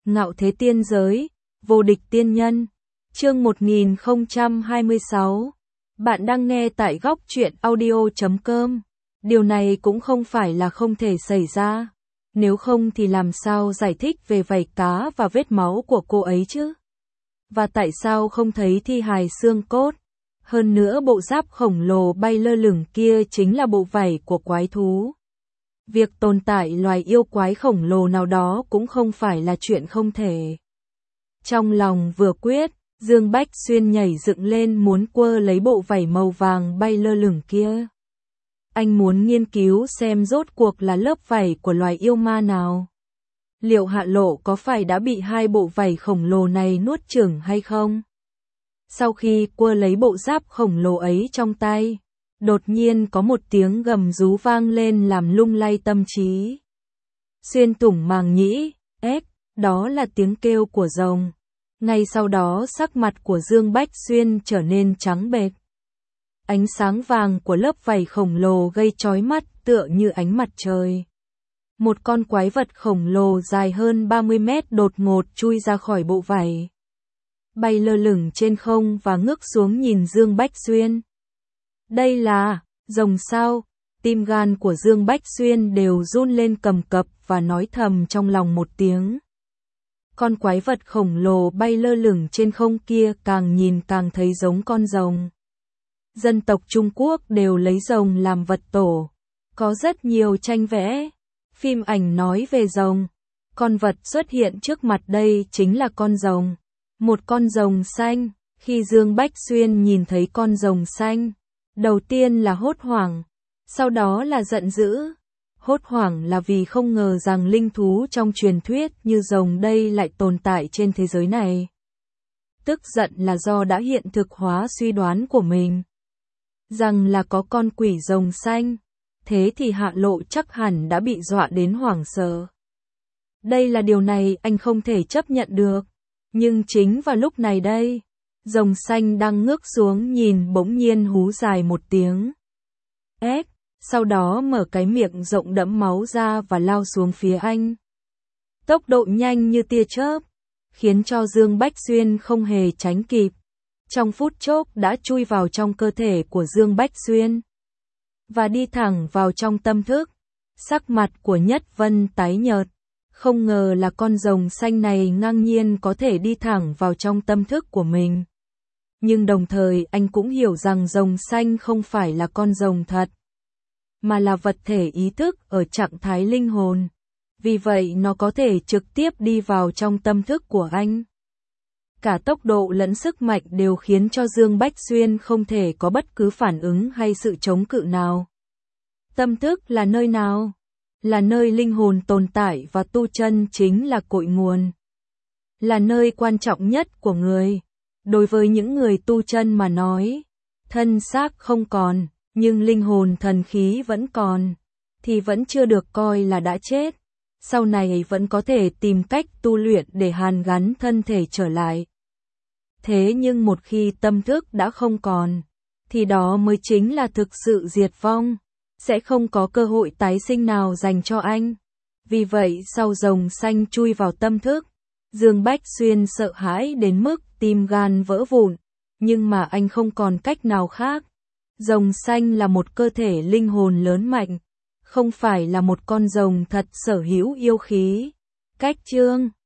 Ngạo thế tiên giới, vô địch tiên nhân. Chương 1026. Bạn đang nghe tại góc truyện audio.com. Điều này cũng không phải là không thể xảy ra. Nếu không thì làm sao giải thích về vảy cá và vết máu của cô ấy chứ? Và tại sao không thấy thi hài xương cốt? Hơn nữa bộ giáp khổng lồ bay lơ lửng kia chính là bộ vảy của quái thú. Việc tồn tại loài yêu quái khổng lồ nào đó cũng không phải là chuyện không thể. Trong lòng vừa quyết, Dương Bách Xuyên nhảy dựng lên muốn quơ lấy bộ vảy màu vàng bay lơ lửng kia. Anh muốn nghiên cứu xem rốt cuộc là lớp vảy của loài yêu ma nào. Liệu Hạ Lộ có phải đã bị hai bộ vảy khổng lồ này nuốt chửng hay không? Sau khi quơ lấy bộ giáp khổng lồ ấy trong tay, đột nhiên có một tiếng gầm rú vang lên làm lung lay tâm trí. Xuyên thủng màng nhĩ, đó là tiếng kêu của rồng. Ngay sau đó sắc mặt của Dương Bách Xuyên trở nên trắng bệch. Ánh sáng vàng của lớp vảy khổng lồ gây chói mắt tựa như ánh mặt trời. Một con quái vật khổng lồ dài hơn 30 mét đột ngột chui ra khỏi bộ vảy. Bay lơ lửng trên không và ngước xuống nhìn Dương Bách Xuyên. Đây là rồng sao? Tim gan của Dương Bách Xuyên đều run lên cầm cập và nói thầm trong lòng một tiếng. Con quái vật khổng lồ bay lơ lửng trên không kia càng nhìn càng thấy giống con rồng. Dân tộc Trung Quốc đều lấy rồng làm vật tổ. Có rất nhiều tranh vẽ, phim ảnh nói về rồng. Con vật xuất hiện trước mặt đây chính là con rồng. Một con rồng xanh. Khi Dương Bách Xuyên nhìn thấy con rồng xanh, đầu tiên là hốt hoảng, sau đó là giận dữ. Hốt hoảng là vì không ngờ rằng linh thú trong truyền thuyết như rồng đây lại tồn tại trên thế giới này. Tức giận là do đã hiện thực hóa suy đoán của mình, rằng là có con quỷ rồng xanh, thế thì Hạ Lộ chắc hẳn đã bị dọa đến hoảng sợ. Đây là điều này anh không thể chấp nhận được, nhưng chính vào lúc này đây, rồng xanh đang ngước xuống nhìn bỗng nhiên hú dài một tiếng. Sau đó mở cái miệng rộng đẫm máu ra và lao xuống phía anh. Tốc độ nhanh như tia chớp, khiến cho Dương Bách Xuyên không hề tránh kịp. Trong phút chốc đã chui vào trong cơ thể của Dương Bách Xuyên và đi thẳng vào trong tâm thức. Sắc mặt của Nhất Vân tái nhợt, không ngờ là con rồng xanh này ngang nhiên có thể đi thẳng vào trong tâm thức của mình. Nhưng đồng thời anh cũng hiểu rằng rồng xanh không phải là con rồng thật, mà là vật thể ý thức ở trạng thái linh hồn. Vì vậy nó có thể trực tiếp đi vào trong tâm thức của anh. Cả tốc độ lẫn sức mạnh đều khiến cho Dương Bách Xuyên không thể có bất cứ phản ứng hay sự chống cự nào. Tâm thức là nơi nào? Là nơi linh hồn tồn tại và tu chân chính là cội nguồn. Là nơi quan trọng nhất của người. Đối với những người tu chân mà nói, thân xác không còn, nhưng linh hồn thần khí vẫn còn, thì vẫn chưa được coi là đã chết. Sau này vẫn có thể tìm cách tu luyện để hàn gắn thân thể trở lại. Thế nhưng một khi tâm thức đã không còn, thì đó mới chính là thực sự diệt vong, sẽ không có cơ hội tái sinh nào dành cho anh. Vì vậy sau rồng xanh chui vào tâm thức, Dương Bách Xuyên sợ hãi đến mức tim gan vỡ vụn, nhưng mà anh không còn cách nào khác. Rồng xanh là một cơ thể linh hồn lớn mạnh, không phải là một con rồng thật sở hữu yêu khí. Cách chương